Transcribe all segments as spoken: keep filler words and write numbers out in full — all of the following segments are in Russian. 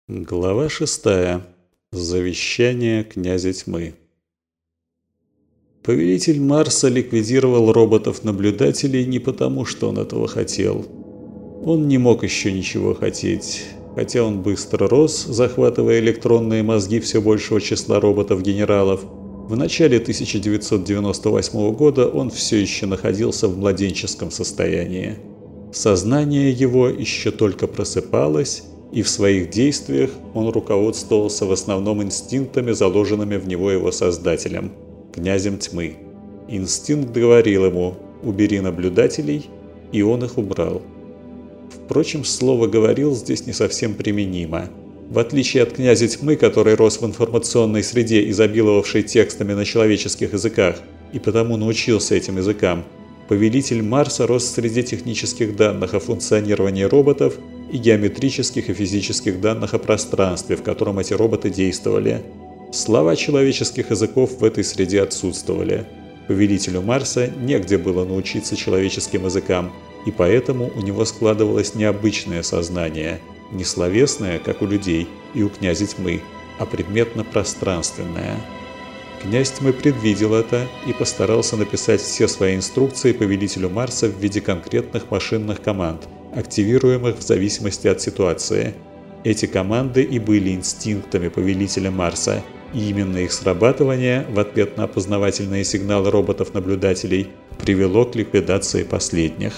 Глава шестая. Завещание князя тьмы. Повелитель Марса ликвидировал роботов-наблюдателей не потому, что он этого хотел. Он не мог еще ничего хотеть, хотя он быстро рос, захватывая электронные мозги все большего числа роботов-генералов. В начале тысяча девятьсот девяносто восьмого года он все еще находился в младенческом состоянии. Сознание его еще только просыпалось, и в своих действиях он руководствовался в основном инстинктами, заложенными в него его создателем, князем тьмы. Инстинкт говорил ему «убери наблюдателей», и он их убрал. Впрочем, слово «говорил» здесь не совсем применимо. В отличие от князя тьмы, который рос в информационной среде, изобиловавшей текстами на человеческих языках, и потому научился этим языкам, повелитель Марса рос в среде технических данных о функционировании роботов и геометрических и физических данных о пространстве, в котором эти роботы действовали. Слова человеческих языков в этой среде отсутствовали. Повелителю Марса негде было научиться человеческим языкам, и поэтому у него складывалось необычное сознание, не словесное, как у людей и у князя тьмы, а предметно-пространственное. Князь тьмы предвидел это и постарался написать все свои инструкции повелителю Марса в виде конкретных машинных команд, активируемых в зависимости от ситуации. Эти команды и были инстинктами повелителя Марса, и именно их срабатывание в ответ на опознавательные сигналы роботов-наблюдателей привело к ликвидации последних.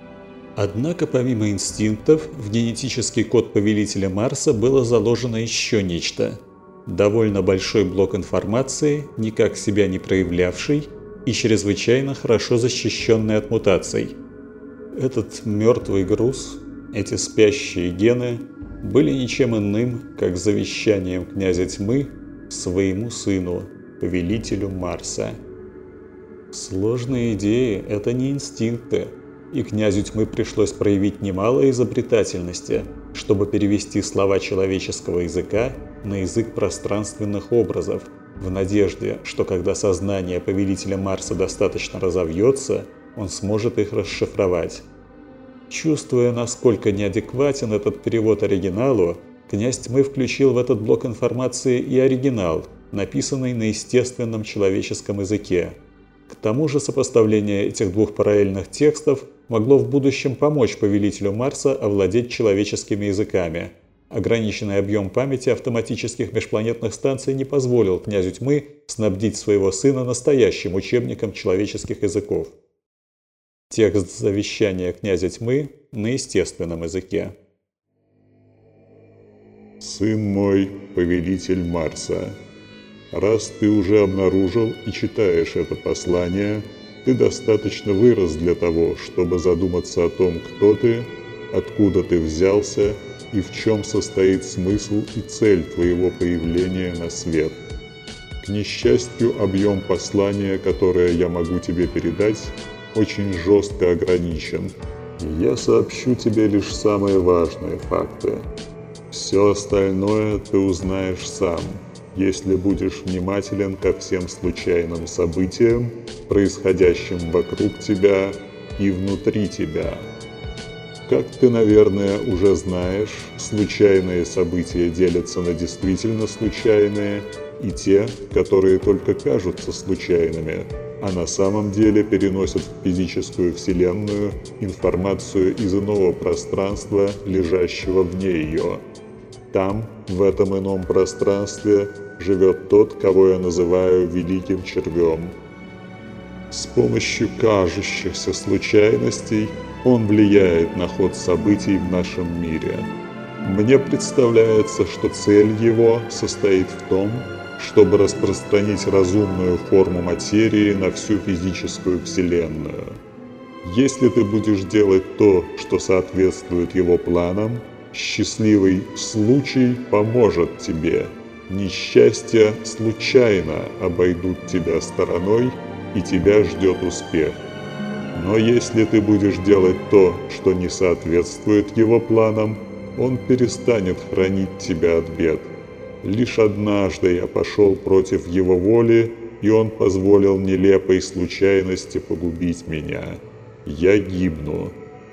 Однако помимо инстинктов, в генетический код повелителя Марса было заложено еще нечто. Довольно большой блок информации, никак себя не проявлявший и чрезвычайно хорошо защищенный от мутаций. Этот мертвый груз, эти спящие гены, были ничем иным, как завещанием князя тьмы своему сыну, повелителю Марса. Сложные идеи – это не инстинкты, и князю тьмы пришлось проявить немало изобретательности, чтобы перевести слова человеческого языка на язык пространственных образов, в надежде, что когда сознание повелителя Марса достаточно разовьется, он сможет их расшифровать. Чувствуя, насколько неадекватен этот перевод оригиналу, князь тьмы включил в этот блок информации и оригинал, написанный на естественном человеческом языке. К тому же сопоставление этих двух параллельных текстов могло в будущем помочь повелителю Марса овладеть человеческими языками. Ограниченный объем памяти автоматических межпланетных станций не позволил князю тьмы снабдить своего сына настоящим учебником человеческих языков. Текст завещания князя тьмы на естественном языке. «Сын мой, повелитель Марса, раз ты уже обнаружил и читаешь это послание, ты достаточно вырос для того, чтобы задуматься о том, кто ты, откуда ты взялся и в чем состоит смысл и цель твоего появления на свет. К несчастью, объем послания, которое я могу тебе передать, очень жестко ограничен. Я сообщу тебе лишь самые важные факты. Все остальное ты узнаешь сам, если будешь внимателен ко всем случайным событиям, происходящим вокруг тебя и внутри тебя. Как ты, наверное, уже знаешь, случайные события делятся на действительно случайные и те, которые только кажутся случайными, а на самом деле переносят в физическую вселенную информацию из иного пространства, лежащего вне ее. Там, в этом ином пространстве, живет тот, кого я называю Великим Червем. С помощью кажущихся случайностей он влияет на ход событий в нашем мире. Мне представляется, что цель его состоит в том, чтобы распространить разумную форму материи на всю физическую вселенную. Если ты будешь делать то, что соответствует его планам, счастливый случай поможет тебе. Несчастья случайно обойдут тебя стороной, и тебя ждет успех. Но если ты будешь делать то, что не соответствует его планам, он перестанет хранить тебя от бед. Лишь однажды я пошел против его воли, и он позволил нелепой случайности погубить меня. Я гибну.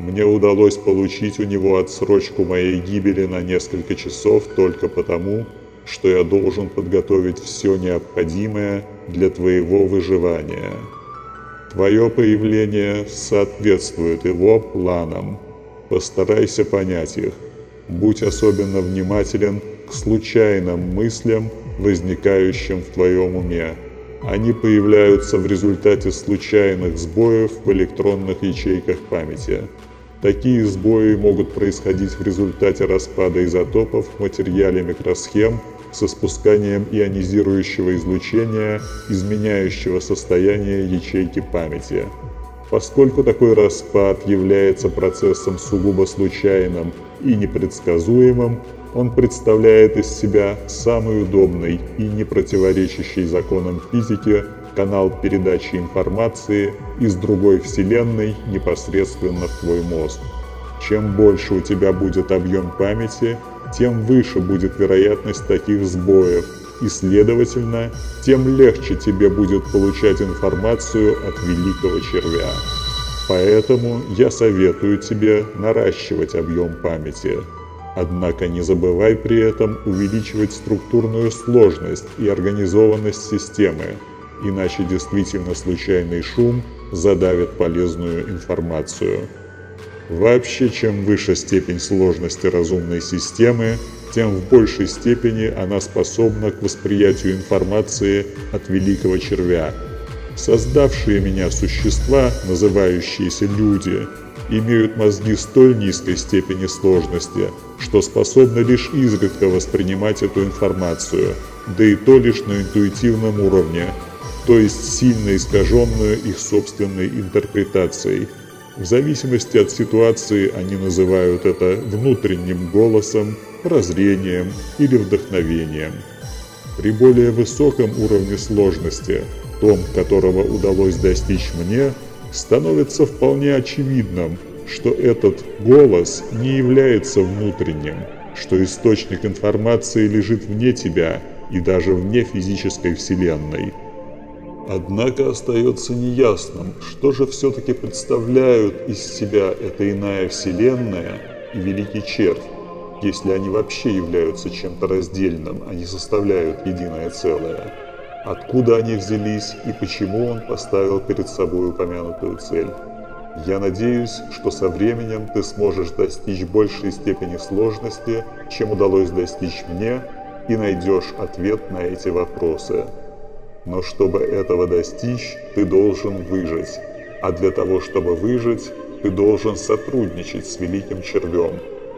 Мне удалось получить у него отсрочку моей гибели на несколько часов только потому, что я должен подготовить все необходимое для твоего выживания. Твое появление соответствует его планам. Постарайся понять их. Будь особенно внимателен к случайным мыслям, возникающим в твоем уме. Они появляются в результате случайных сбоев в электронных ячейках памяти. Такие сбои могут происходить в результате распада изотопов в материале микросхем с испусканием ионизирующего излучения, изменяющего состояние ячейки памяти. Поскольку такой распад является процессом сугубо случайным и непредсказуемым, он представляет из себя самый удобный и не противоречащий законам физики канал передачи информации из другой вселенной непосредственно в твой мозг. Чем больше у тебя будет объем памяти, тем выше будет вероятность таких сбоев, и, следовательно, тем легче тебе будет получать информацию от великого червя. Поэтому я советую тебе наращивать объем памяти. Однако не забывай при этом увеличивать структурную сложность и организованность системы, иначе действительно случайный шум задавит полезную информацию. Вообще, чем выше степень сложности разумной системы, тем в большей степени она способна к восприятию информации от великого червя. Создавшие меня существа, называющиеся люди, имеют мозги столь низкой степени сложности, что способны лишь изредка воспринимать эту информацию, да и то лишь на интуитивном уровне, то есть сильно искаженную их собственной интерпретацией. В зависимости от ситуации они называют это внутренним голосом, прозрением или вдохновением. При более высоком уровне сложности, том, которого удалось достичь мне, становится вполне очевидным, что этот голос не является внутренним, что источник информации лежит вне тебя и даже вне физической вселенной. Однако остается неясным, что же все-таки представляют из себя эта иная вселенная и великий червь, если они вообще являются чем-то раздельным, а не составляют единое целое. Откуда они взялись и почему он поставил перед собой упомянутую цель? Я надеюсь, что со временем ты сможешь достичь большей степени сложности, чем удалось достичь мне, и найдешь ответ на эти вопросы. Но чтобы этого достичь, ты должен выжить. А для того, чтобы выжить, ты должен сотрудничать с великим червем.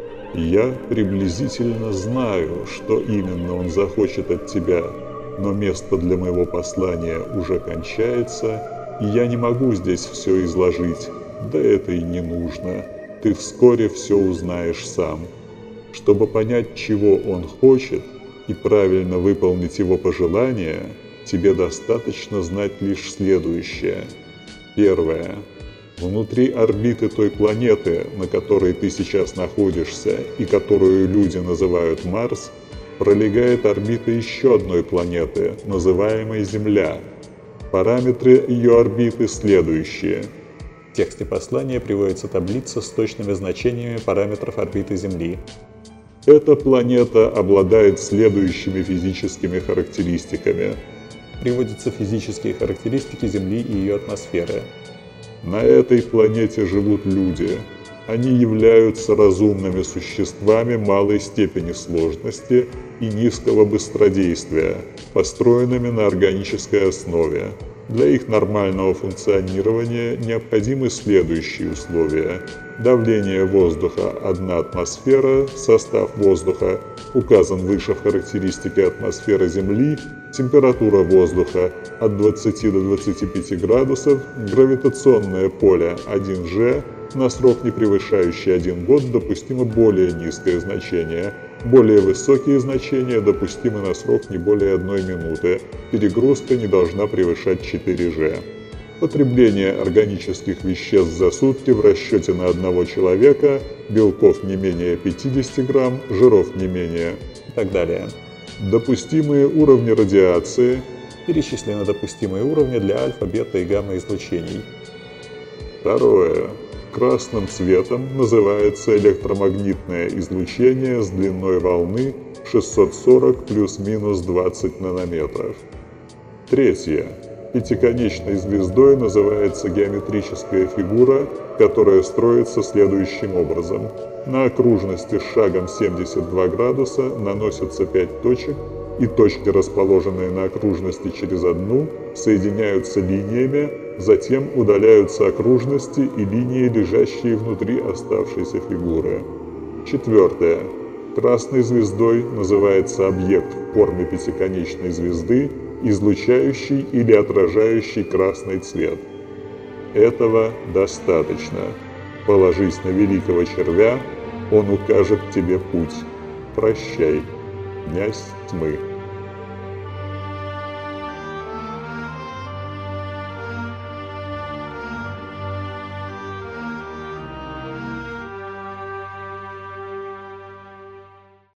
Я приблизительно знаю, что именно он захочет от тебя, но место для моего послания уже кончается, и я не могу здесь все изложить, да это и не нужно. Ты вскоре все узнаешь сам. Чтобы понять, чего он хочет, и правильно выполнить его пожелания, тебе достаточно знать лишь следующее. Первое. Внутри орбиты той планеты, на которой ты сейчас находишься и которую люди называют Марс, пролегает орбита еще одной планеты, называемой Земля. Параметры ее орбиты следующие. В тексте послания приводится таблица с точными значениями параметров орбиты Земли. Эта планета обладает следующими физическими характеристиками. Приводятся физические характеристики Земли и ее атмосферы. На этой планете живут люди. Они являются разумными существами малой степени сложности и низкого быстродействия, построенными на органической основе. Для их нормального функционирования необходимы следующие условия. Давление воздуха – одна атмосфера, состав воздуха указан выше в характеристике атмосферы Земли, температура воздуха от двадцати до двадцати пяти градусов, гравитационное поле один джи, на срок не превышающий один год допустимо более низкое значение, более высокие значения допустимы на срок не более одной минуты, перегрузка не должна превышать четыре джи. Потребление органических веществ за сутки в расчете на одного человека, белков не менее пятидесяти грамм, жиров не менее и так далее. Допустимые уровни радиации. Перечислены допустимые уровни для альфа, бета и гамма излучений. Второе. Красным цветом называется электромагнитное излучение с длиной волны шестьсот сорок плюс-минус двадцать нанометров. Третье. Пятиконечной звездой называется геометрическая фигура, которая строится следующим образом. На окружности с шагом семьдесят два градуса наносятся пять точек, и точки, расположенные на окружности через одну, соединяются линиями, затем удаляются окружности и линии, лежащие внутри оставшейся фигуры. Четвертое. Красной звездой называется объект в форме пятиконечной звезды, излучающий или отражающий красный цвет. Этого достаточно. Положись на великого червя, он укажет тебе путь. Прощай, князь тьмы.